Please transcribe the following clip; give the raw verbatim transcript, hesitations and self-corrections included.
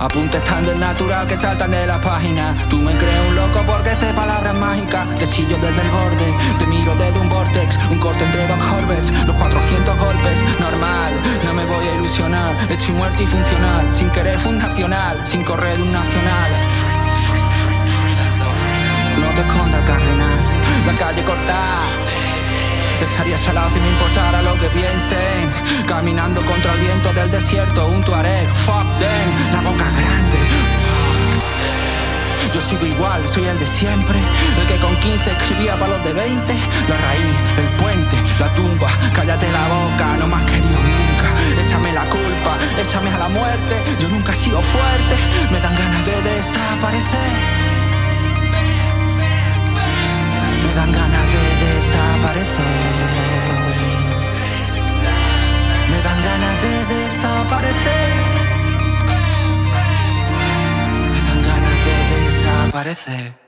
Apuntes tan del natural que saltan de las páginas. Tú me crees un loco porque sé palabras mágicas. Te chillo desde el borde, te miro desde un vortex. Un corte entre dos Horvets, los cuatrocientos golpes. Normal, no me voy a ilusionar. Estoy muerto y funcional, sin querer fundacional, sin correr de un nacional. No te escondas, cardenal, la calle cortada. Estaría salado si me importara lo que piensen. Caminando contra el viento del desierto, un tuareg, fuck them, la boca grande. Yo sigo igual, soy el de siempre. El que con quince escribía para los de veinte. La raíz, el puente, la tumba. Cállate la boca, no me has querido nunca. Échame la culpa, échame a la muerte. Yo nunca he sido fuerte, me dan ganas de desaparecer. Me dan ganas de desaparecer. Me dan ganas de desaparecer. Me dan ganas de desaparecer.